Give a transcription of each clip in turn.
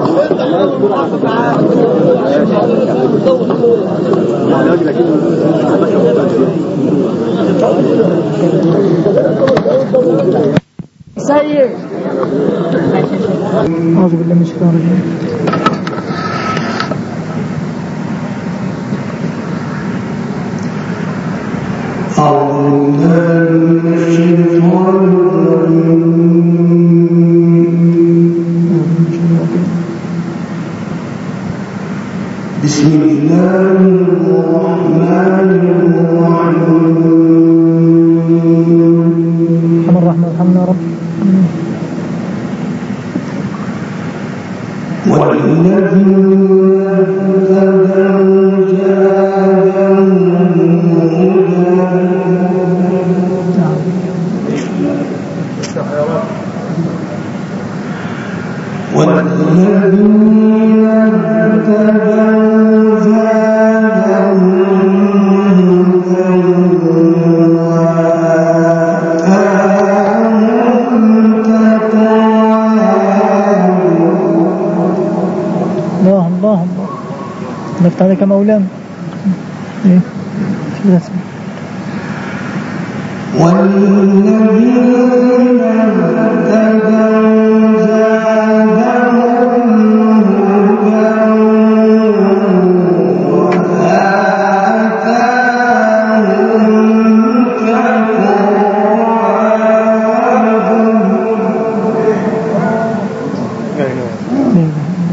سيد أعوذ بالله من الشيطان الرجيم. بسم الله الرحمن الرحيم. ارحمنا يا رب. نفت عليك مولانا. ايه شو اسمه؟ والذين اهتدوا زادهم هدى وآتاهم تقواهم.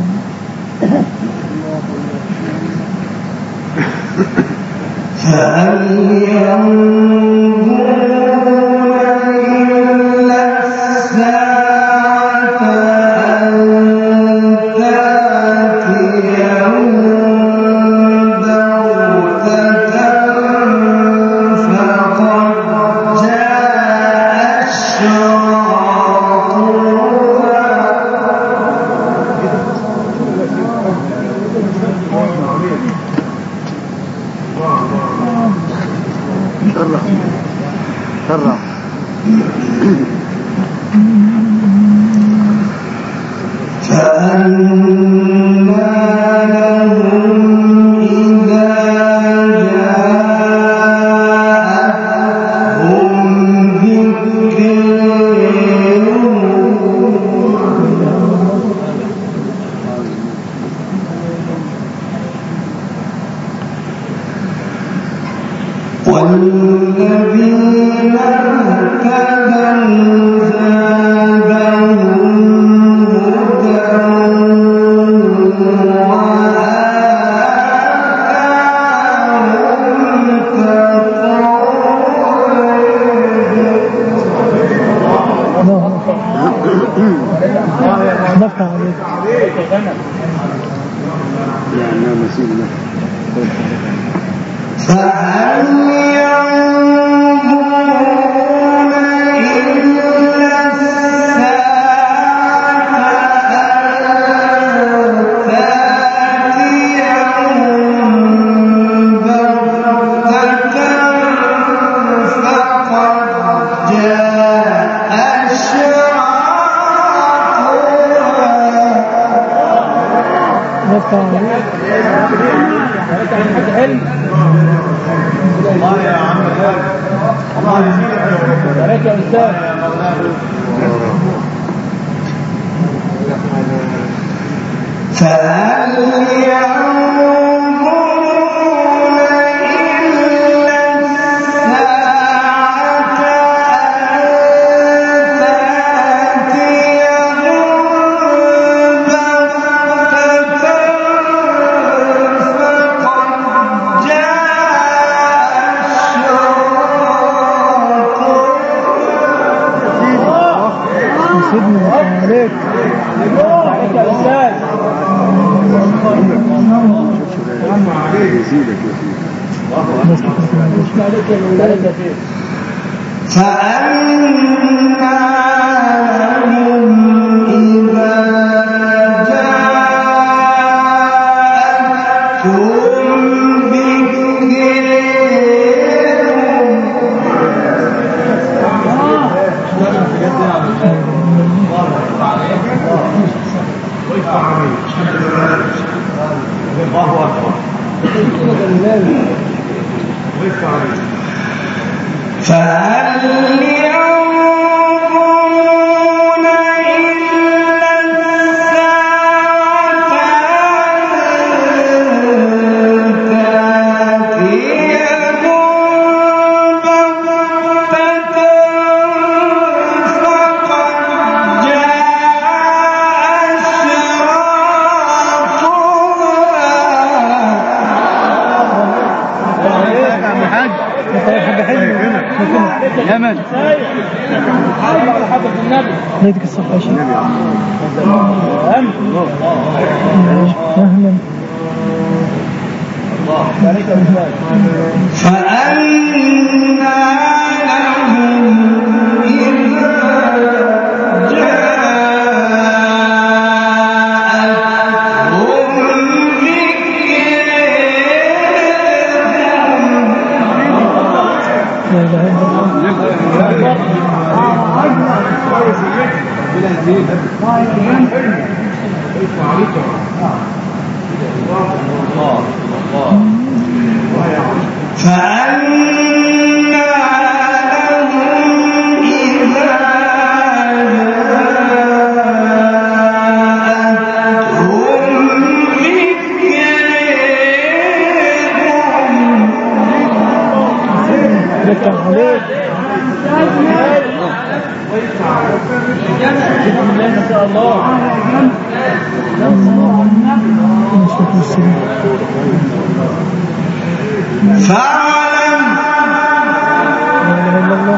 فهل ينظرون إلا الساعة أن تأتيهم بغتة فقد جاء أشراطها. شرع فأنى لهم إذا جاءتهم ذكرهم. والذين اهتدوا زادهم هدى وآتاهم تقواهم. فهل ينظرون إلا الساعة أن تأتيهم بغتة فقد جاء أشراطها. الله يا عم الله يسلمك يا أستاذ. فهل ينظرون إلا الساعة أن تأتيهم بغتة فقد جاء سيدنا عليك عليك يا أستاذ. فأما لهم إذا جاءتهم ذكرهم. الله أكبر. فهل ينظرون إلا الساعة أن تأتيهم بغتة فقد جاء يمن على حضرة النبي نيتك الصفحة شيء أهلا الله عليك يا أستاذ. فأنى لهم إذا جاءتهم ذكرهم لا إله إلا الله فأنى لهم إذا جاءتهم ذكرهم لك عليك بسم الله ما شاء الله. فاعلم لا إله إلا الله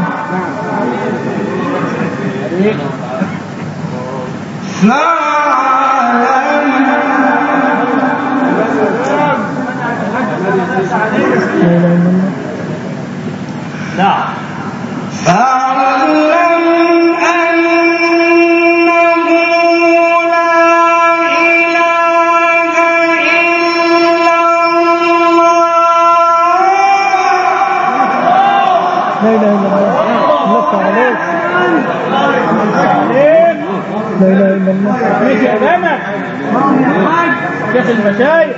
لا إله إلا الله نعم. فاعلم أنه لا إله إلا الله لا إله إلا الله لك عليك لا إله إلا الله عليك يا جمل شيخ المشايخ.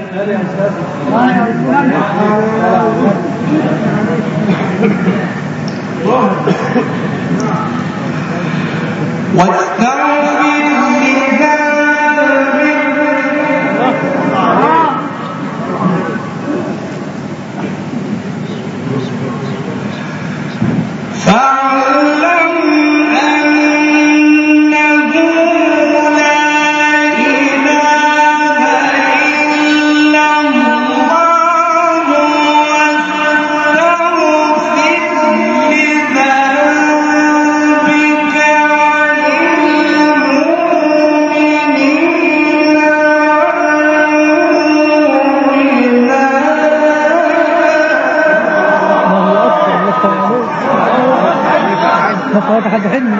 واستغفر لذنبك فاعلم أنه لا إله إلا الله واستغفر لذنبك الله أكبر لك عليك نقرأ حد حلمي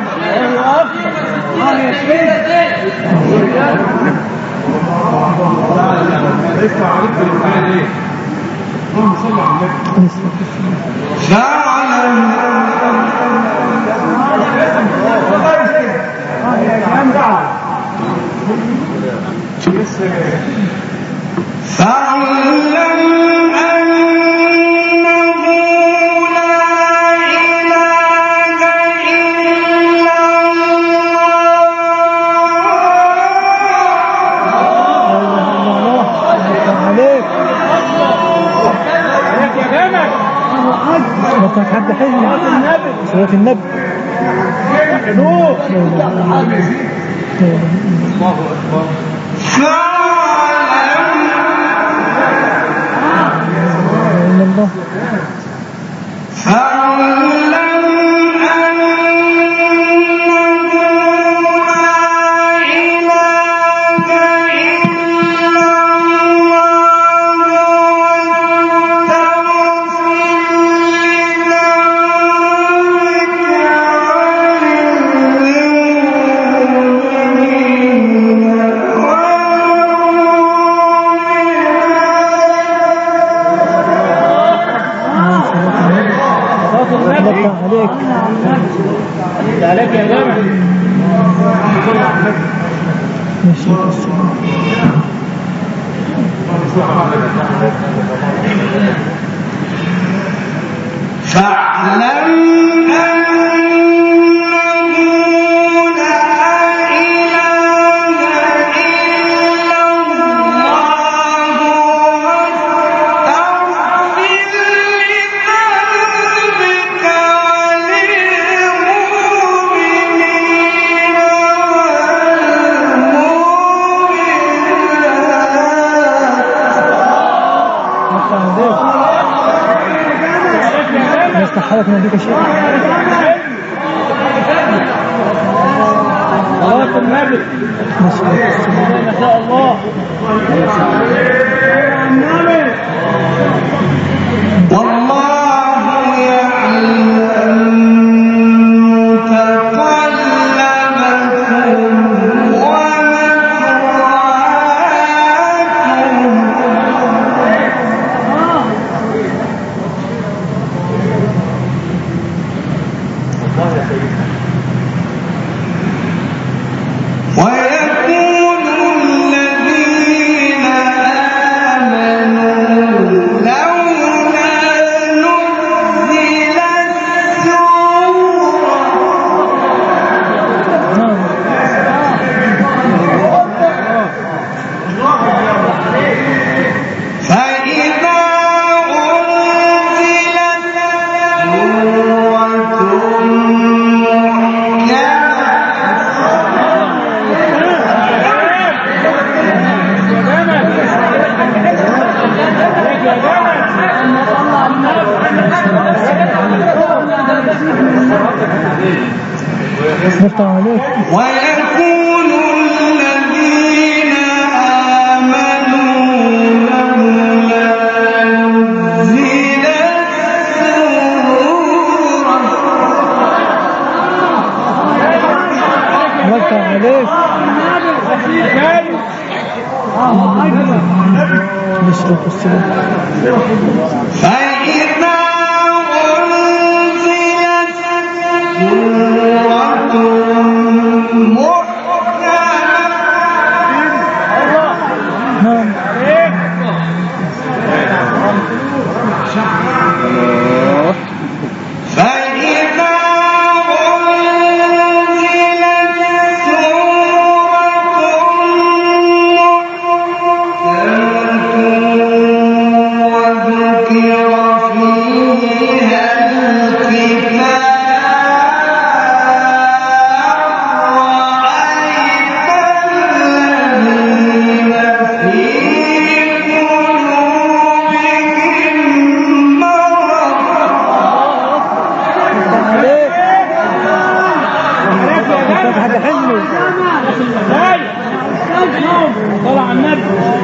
فاعلم أنه لا إله إلا الله عليك عليك يا جمل نقرأ حد حلمي سورة النبي نور. لا إله إلا الله لا إله إلا الله فاعلم إلا الله فاعلم أنه لا إله إلا الله لك عليك عليك يا جمل ماشي حالك من ذلك شيء صلاة النبي ما شاء الله والله يعلم تقلبكم ويقول الذين آمنوا لولا نزلت سورة فإذا ويقول الذين آمنوا لولا نزلت سورة مفتح عليك نشرب السلام فإذا أنزلت سورة طلع النبي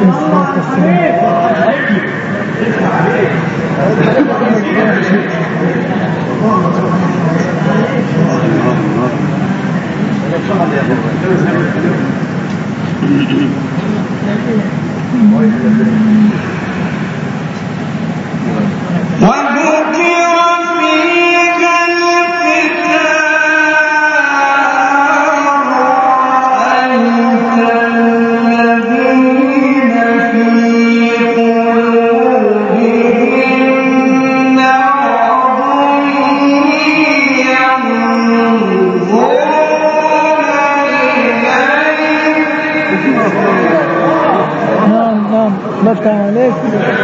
مفتح عليك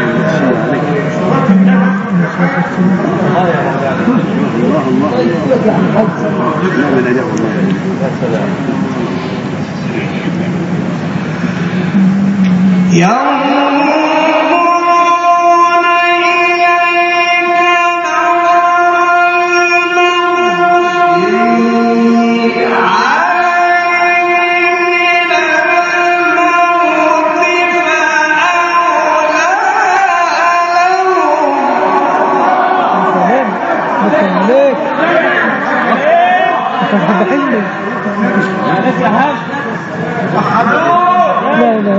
لا لا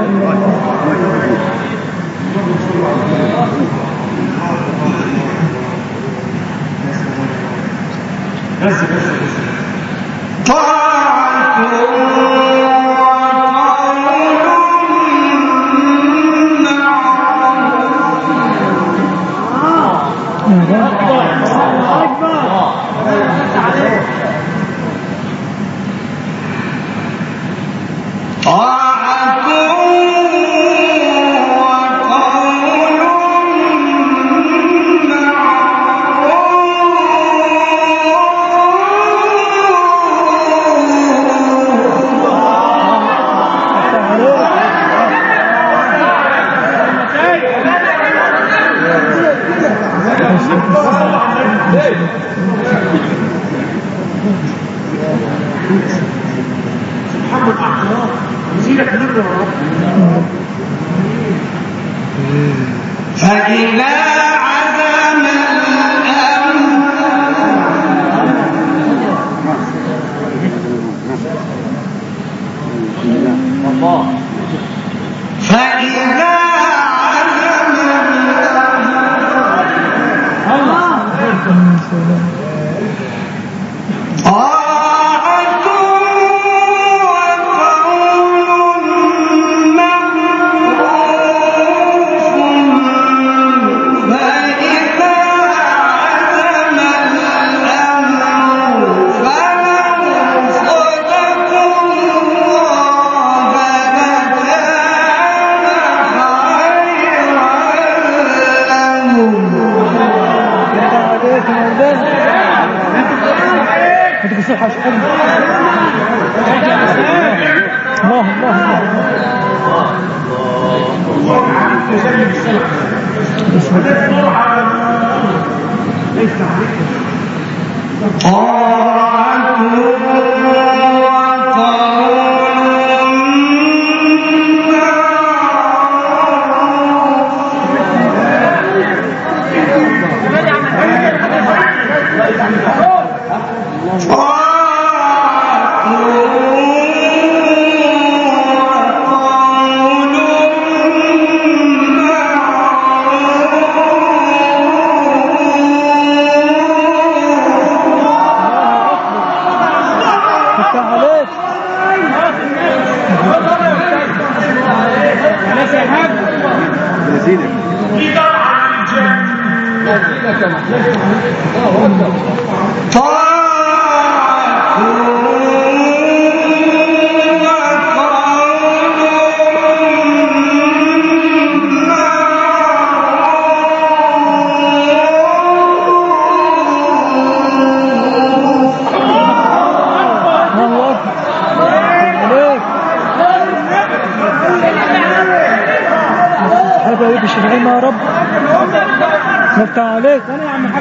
فإذا عزم طاعة وقول معروف فإذا عزم الأمر فلو صدقوا الله لكان خيرا لهم. هديك الصحة شحال الله حبايبي الشافعين يا رب نفتح عليك انا يا عم حاج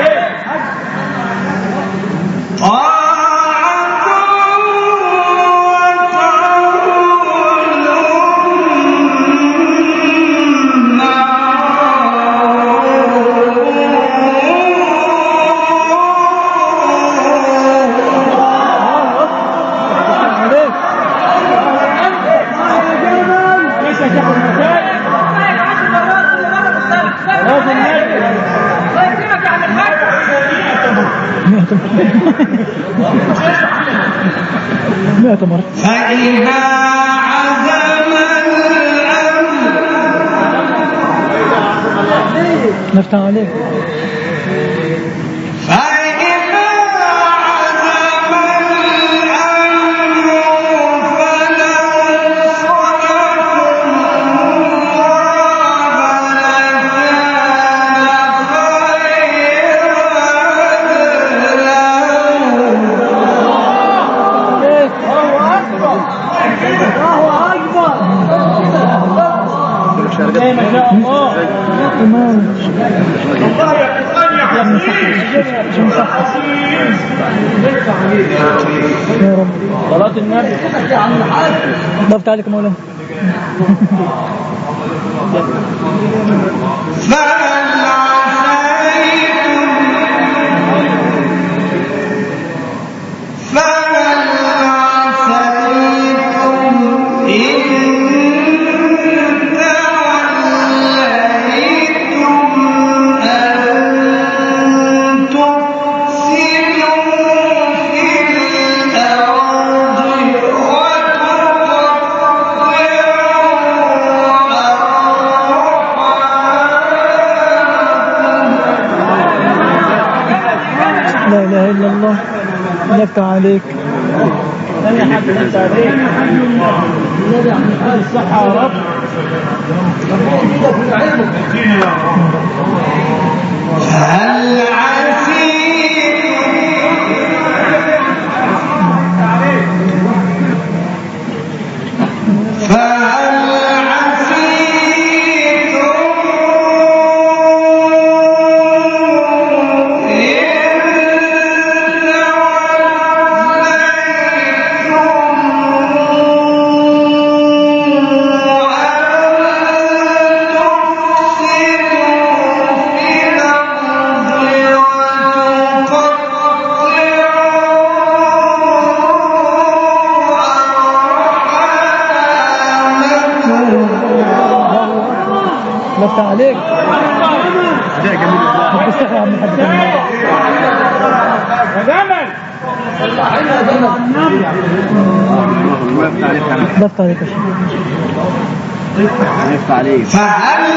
مئة مرة. فإذا عزم الأمر نفتح عليك فإذا عزم الأمر فلو صدقوا يا رب صلاة النبي ضفت عليك مولانا فهل عسيتم إن توليتم أن تفسدوا في الأرض لا إله إلا الله نفتح عليك ثانية حاجة نفتح عليك النبي عم يقول الصحة يا رب فهل عسيتم لفت عليك ده جميل الله بتستحي يا عم الحاج يا جمل لفت عليك يا شيخ لفت عليك فهل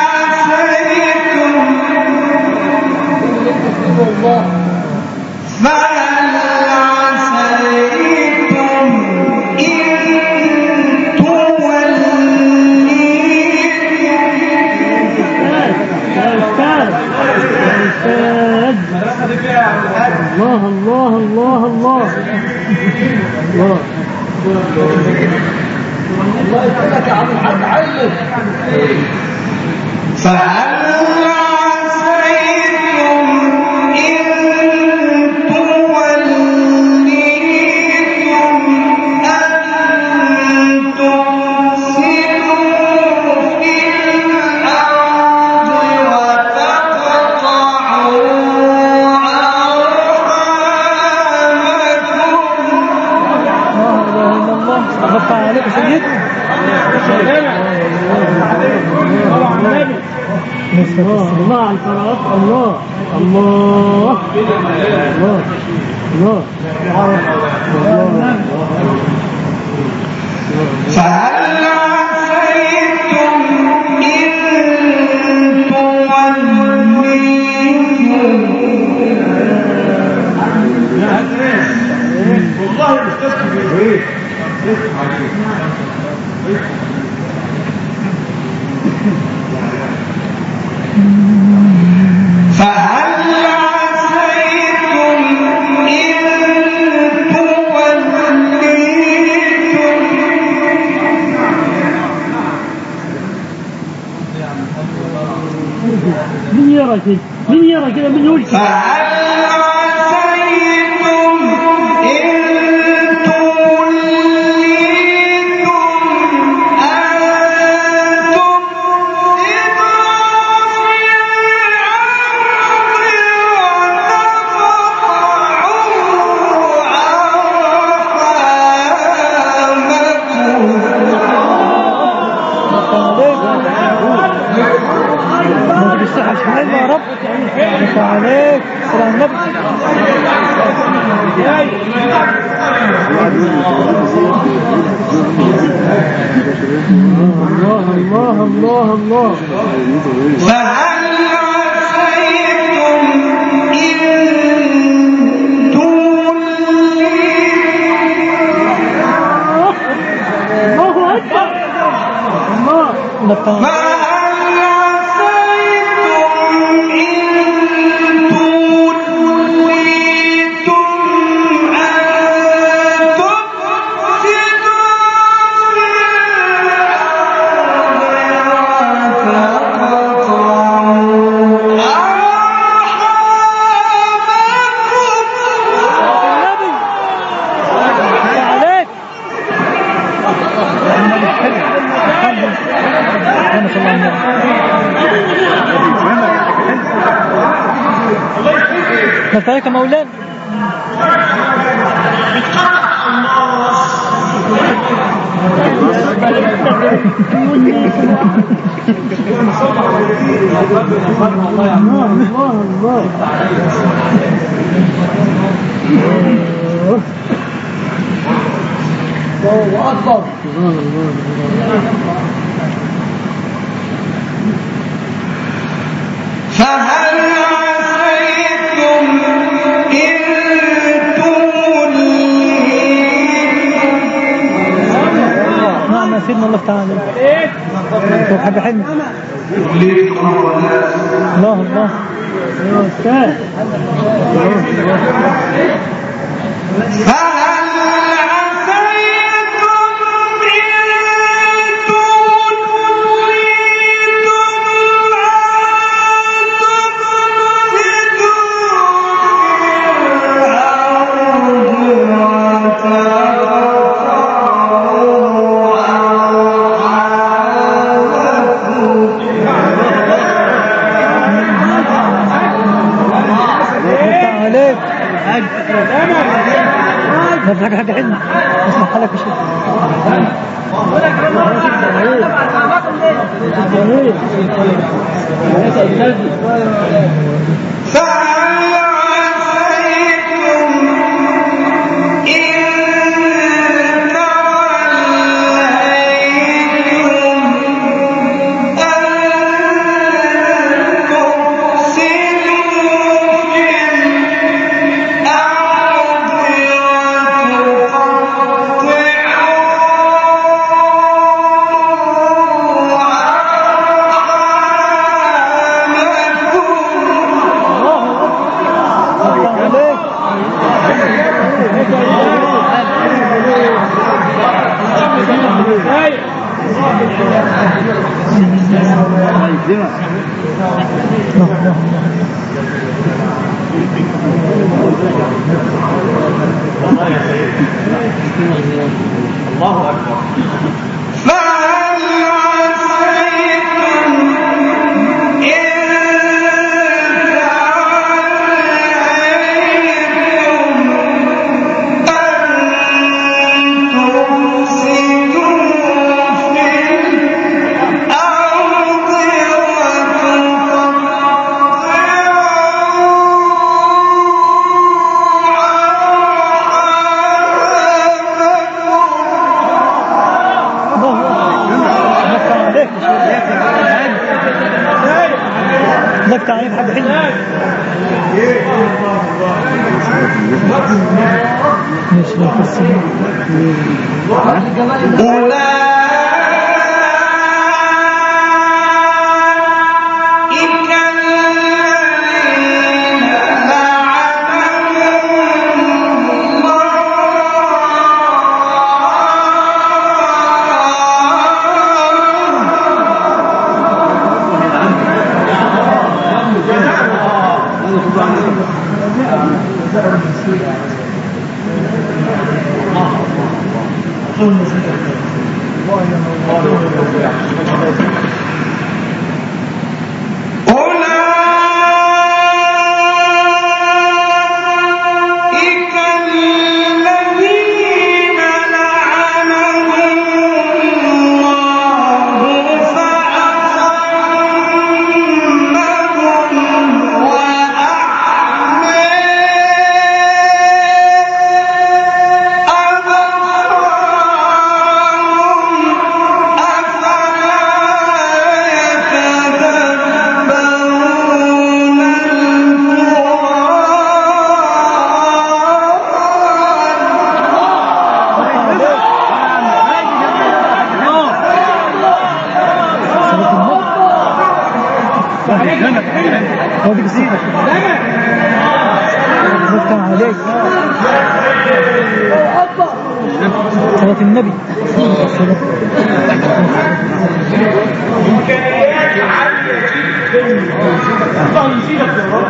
عسيتم إن توليتم الله الله الله الله الله الله يسلمك يا عم الحاج عيد فهل عسيتم إن توليتم أن تفسدوا في الأرض وتقطعوا لفت عليك يا سيد الله على القراءات الله الله الله الله فهل عسيتم إن توليتم والله مستسلم فهل عسيتم إن توليتم من يرى كده من يرى كده من يقول كده فهل عسيتم إن توليتم أن تفسدوا في بالصحة شمال يا رب لفت عليك صلى النبي الله الله الله الله فهل عسيتم إن توليتم الله أكبر الله لفت عليك فهل عسيتم إن توليتم أن تفسدوا في لفت عليك يا مولانا الله أكبر فهل عسيتم إن توليتم نعم يا سيدنا الله تعالى طب حاجة حلوة الله الله يا أستاذ فهل عسيتم إن توليتم عليك حاجة حلوة اسمع حالك يا شيخ الله أكبر. لك تعريف حد حلو مش مفسر هذيك الصفة زدتها عليك صلاة النبي إمكانيات عالية جدا. الله يزيدك يا رب.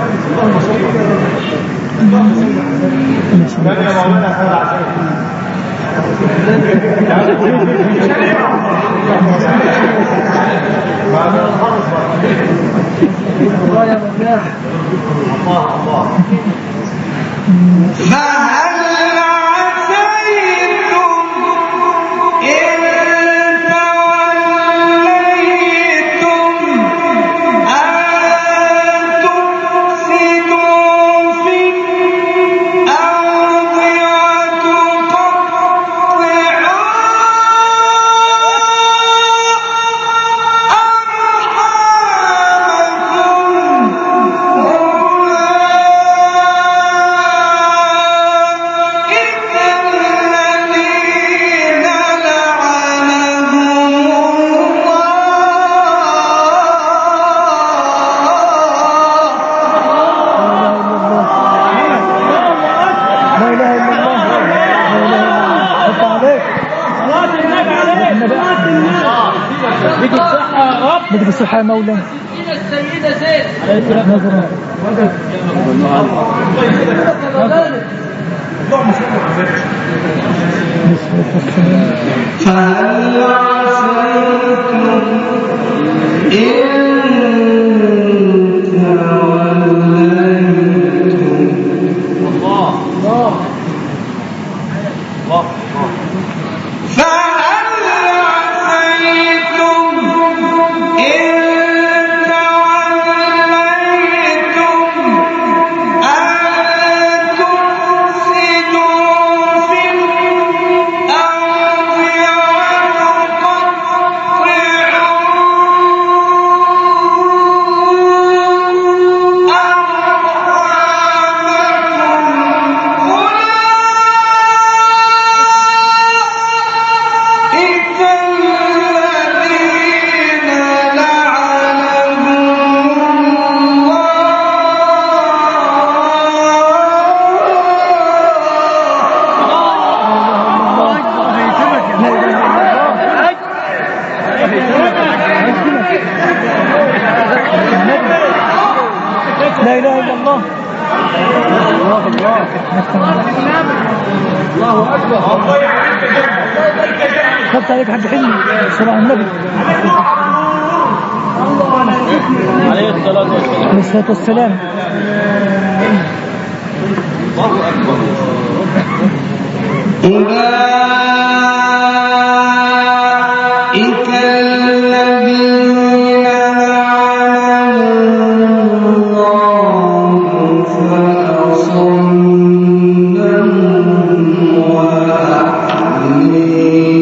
بدك الصحة يا مولانا. السيدة زين نظرا فهل عسيتم إن توليتم لا إله إلا الله. الله أكبر. خدت عليك حد حلمي صلى على النبي عليه الصلاة والسلام. الله أكبر. أولئك الذين لعنهم الله فأصمهم وأعمي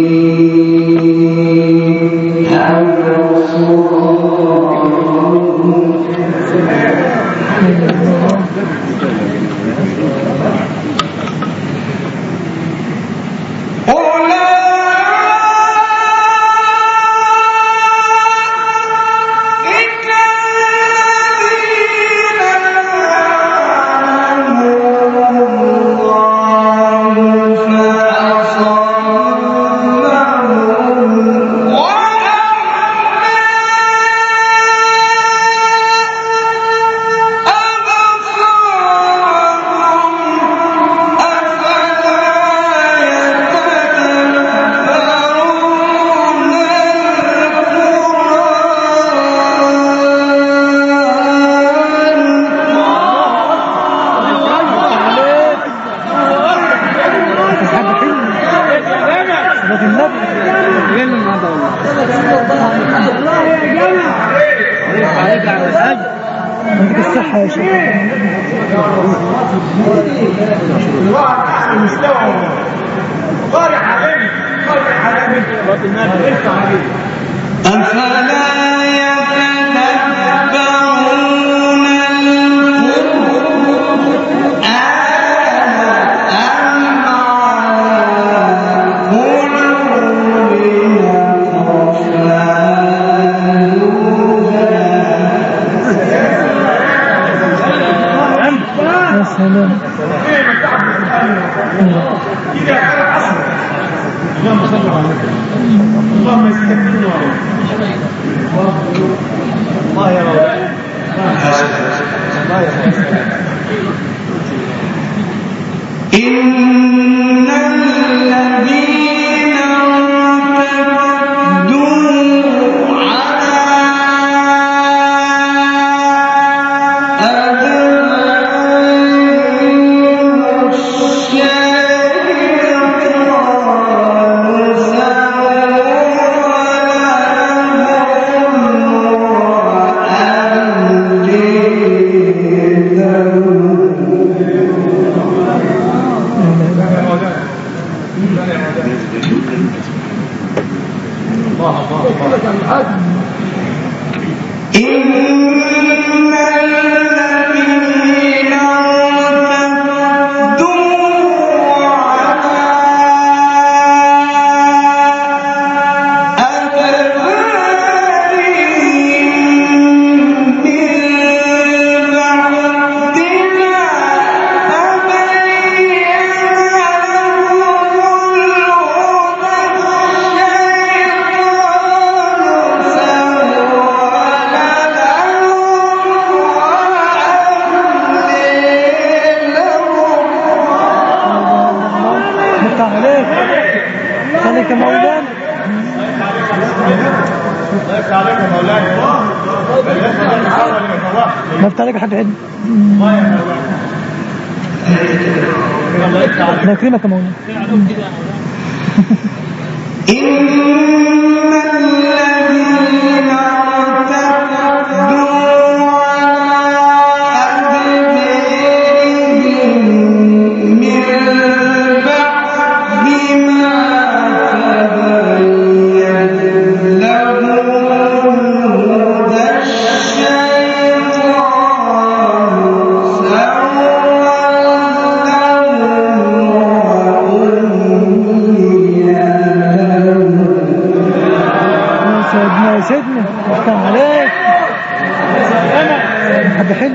عندك الصحة يا شيخ. أفلا يتدبرون القرآن أم على قلوب يا سلام. اللهم استكبرنا الله يا مولانا. إن الذين ارتدوا على أدبارهم الشيطان إن الذين ارتدوا على أدبارهم من بعد ما تبين عليك مولانا. نفتح عليك حاجة عدل. الله يكرمك يا مولانا. إن الذين ارتدوا سيدنا احكام عليك حد حلو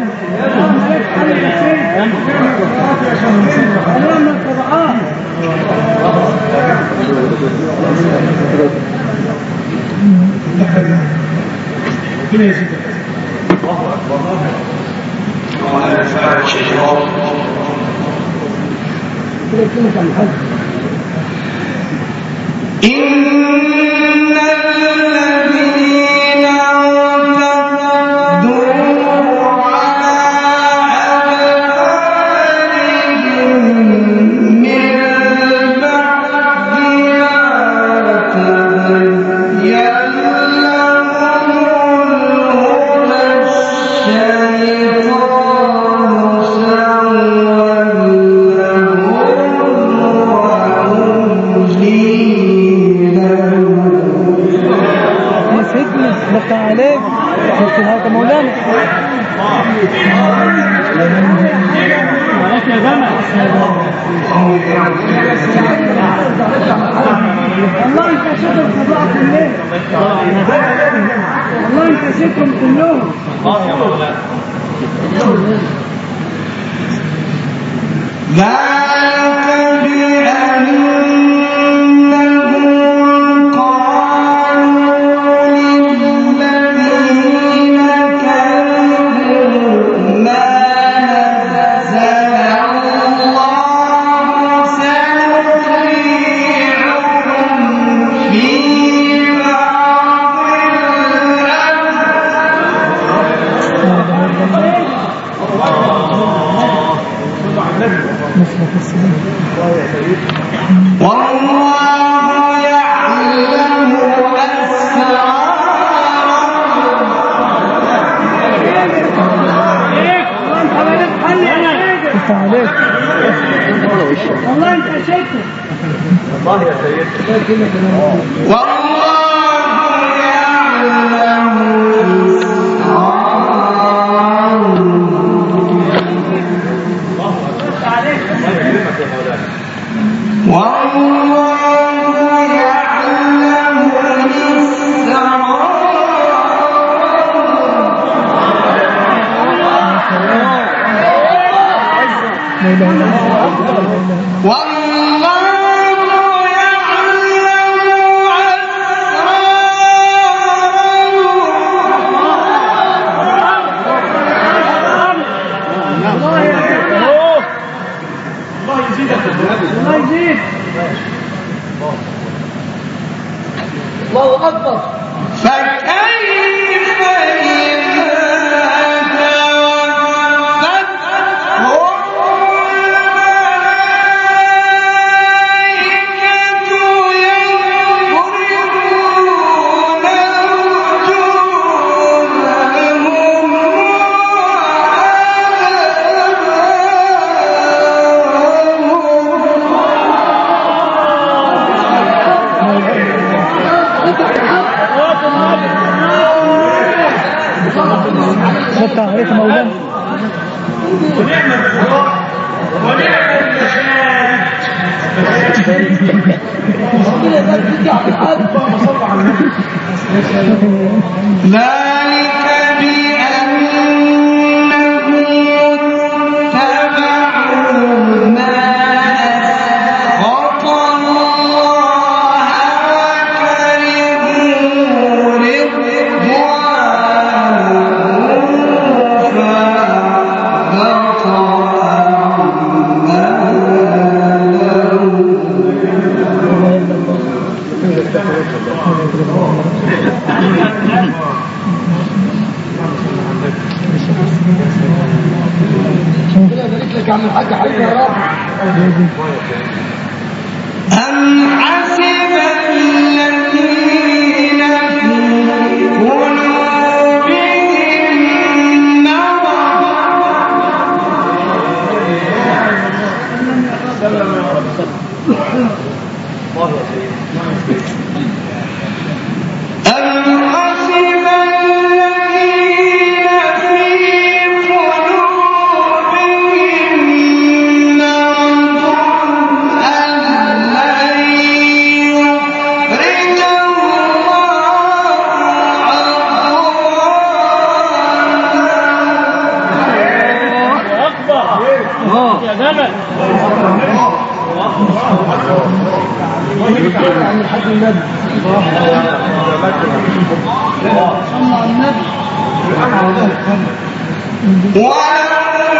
وَلَا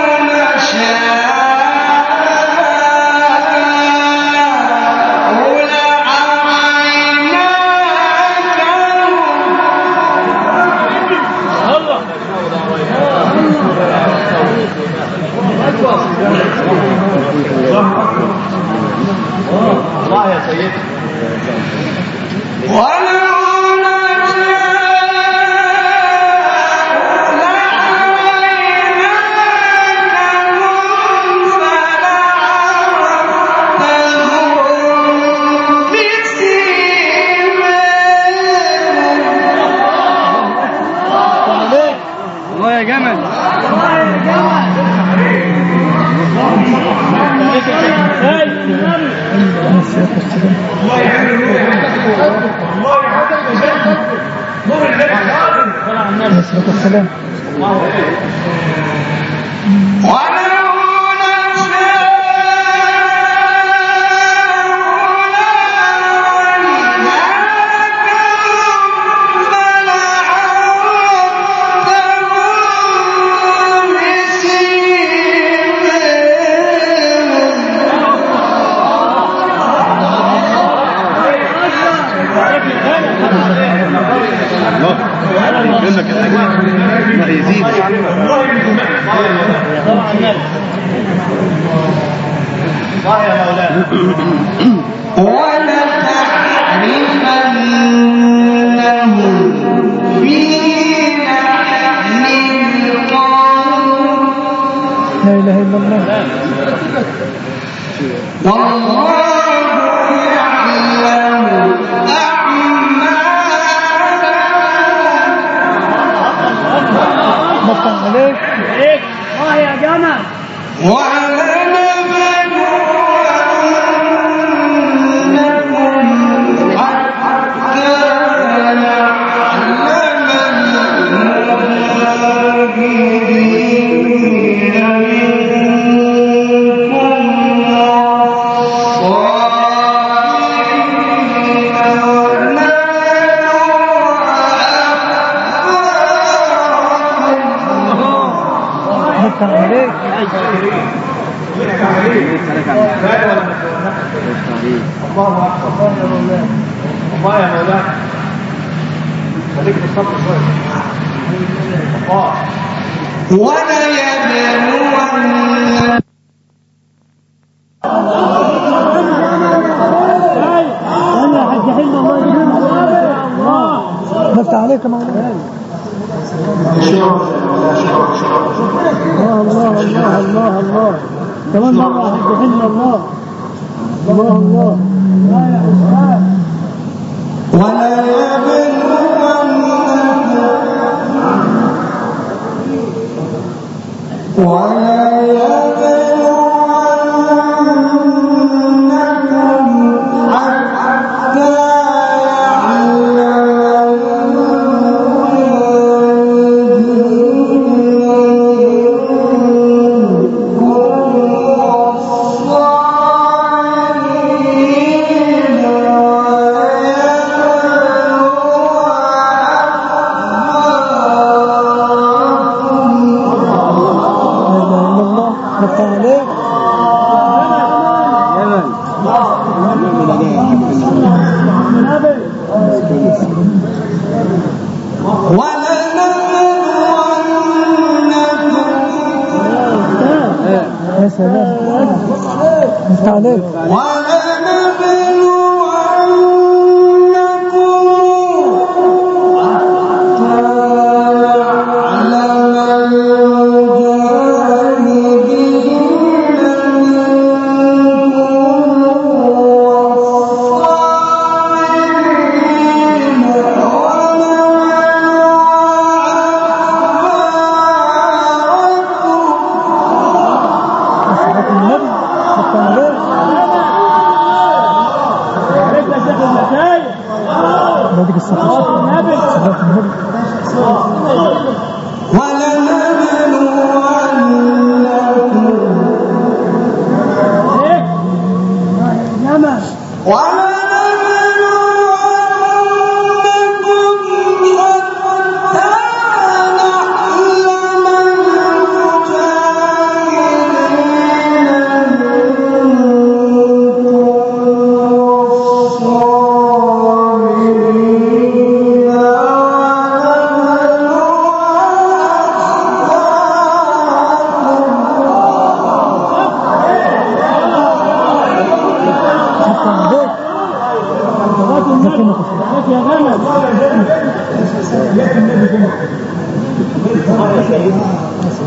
السلام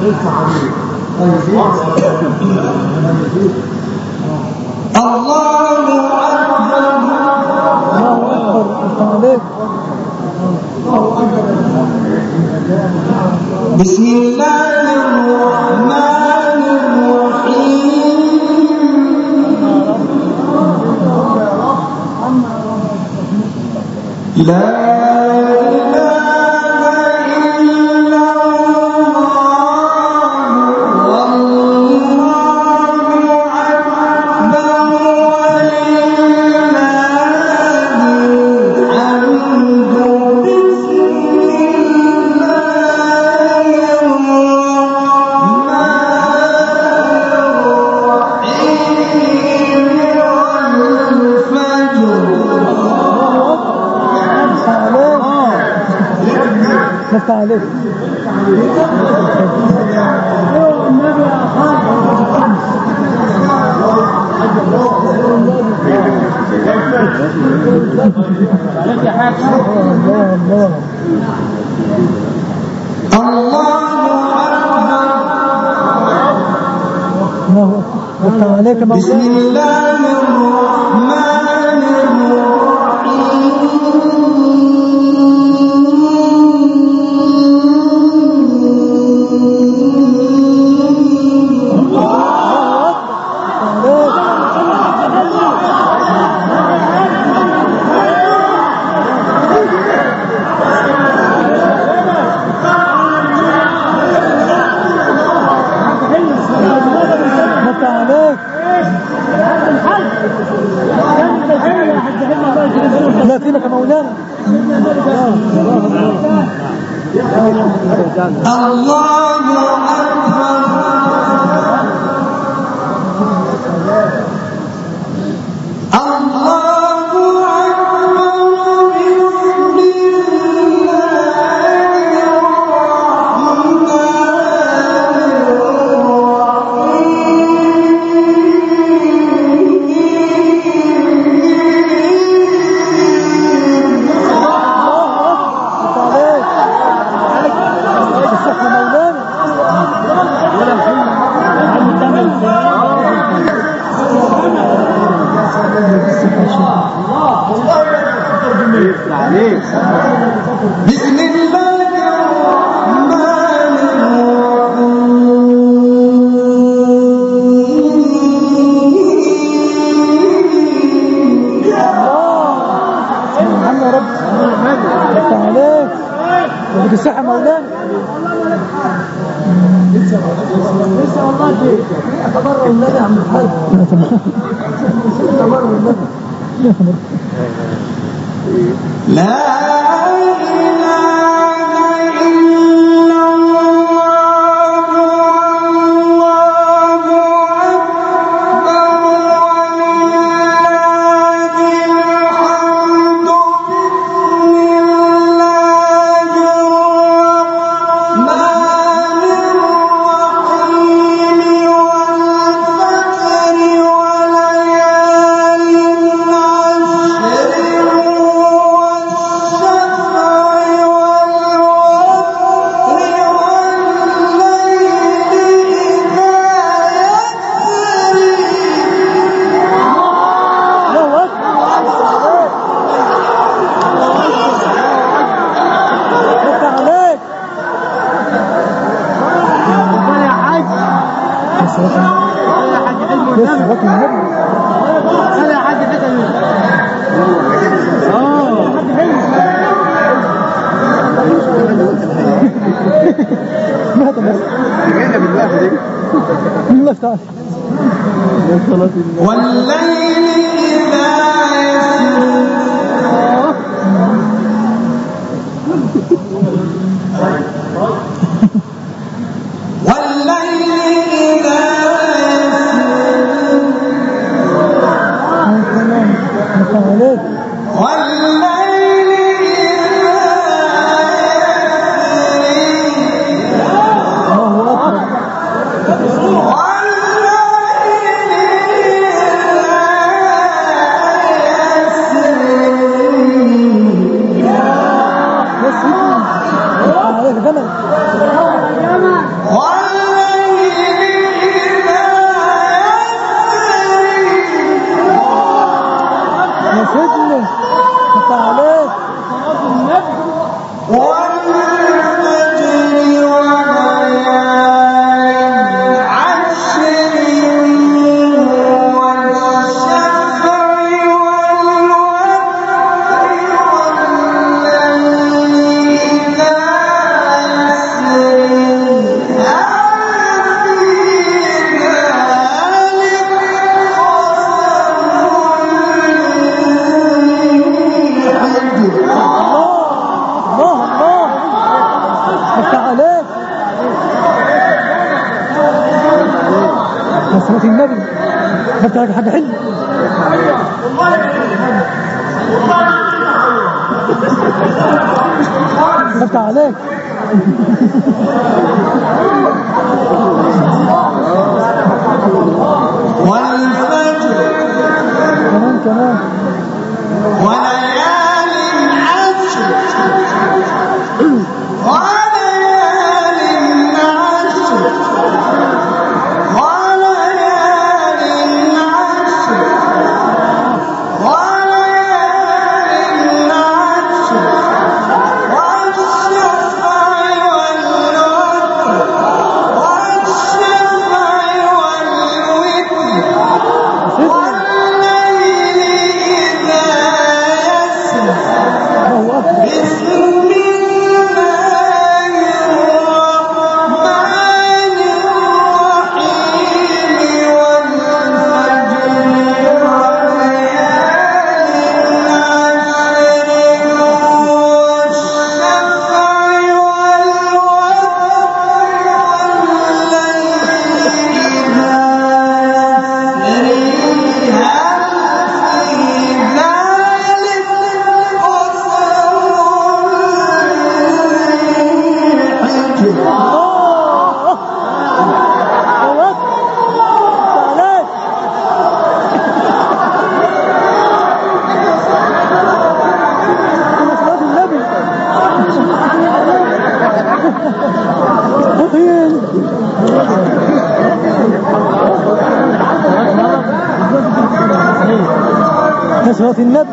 بسم الله الرحمن الرحيم لا نفتح عليك بسم الله الرحمن لا فينك مولانا الله بسم الله الرحمن الرحيم يا رب افتح عليك وديك الصحة مولانا لسه والله فيك تبرع النبي يا عم الحاج تبرع النبي لا والليل إذا والله افتح عليك يا صلاة النبي خدت لك حاجة حلوة افتح عليك والفجر كمان وليال عشر وليال عشر وليال عشر وليال عشر والشفع والوتر والشفع والوتر والليل إذا يسر الله أكبر بسم الله الرحمن الرحيم والفجر وليال عشر والشفع صلاة النبي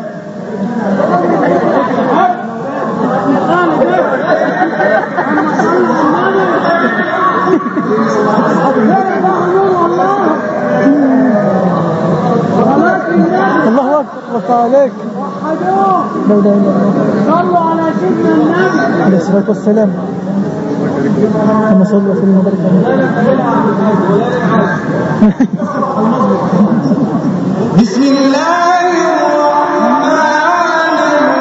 الله أكبر وفى عليك لا إله إلا الله صلوا على سيدنا النبي عليه الصلاة والسلام اللهم صل وسلم وبارك عليه بسم الله الرحمن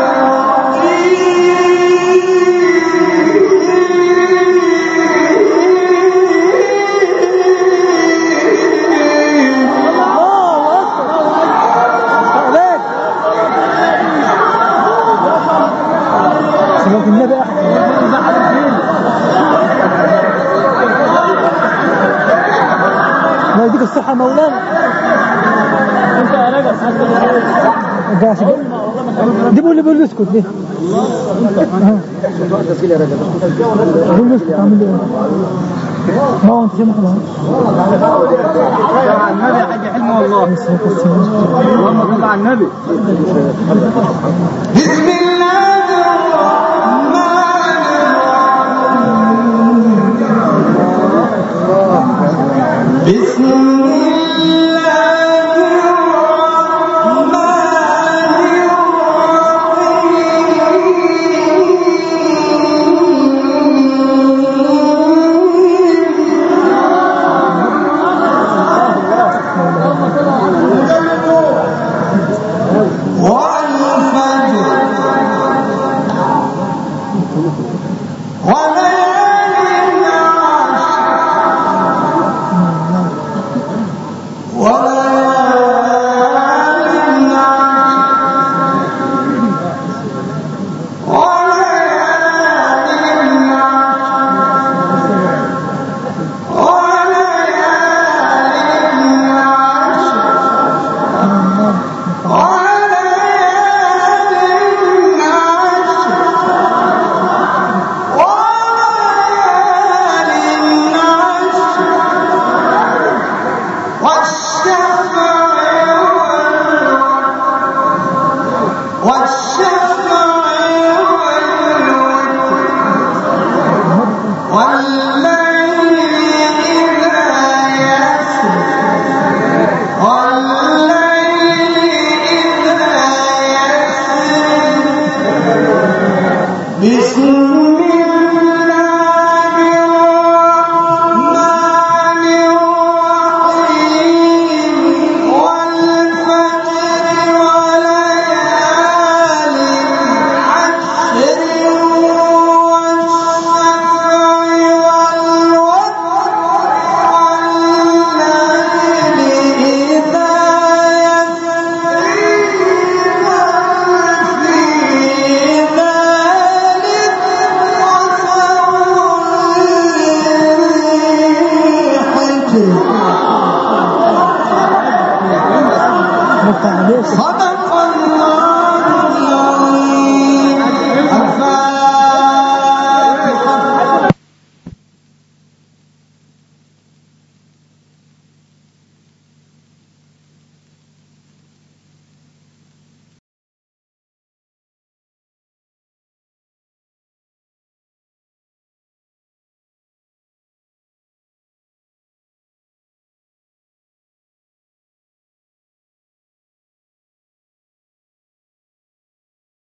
الرحيم الله أكبر عليك صلاة النبي الله يديك الصحة مولانا انت يا راجل جاش دي بقول لي بقول اسكت دي بقول اسكت اعمل ايه ما هو انت شو محمد على النبي حاج حلمي والله اللهم صل على النبي بسم الله الرحمن الرحيم بسم والشفع والوتر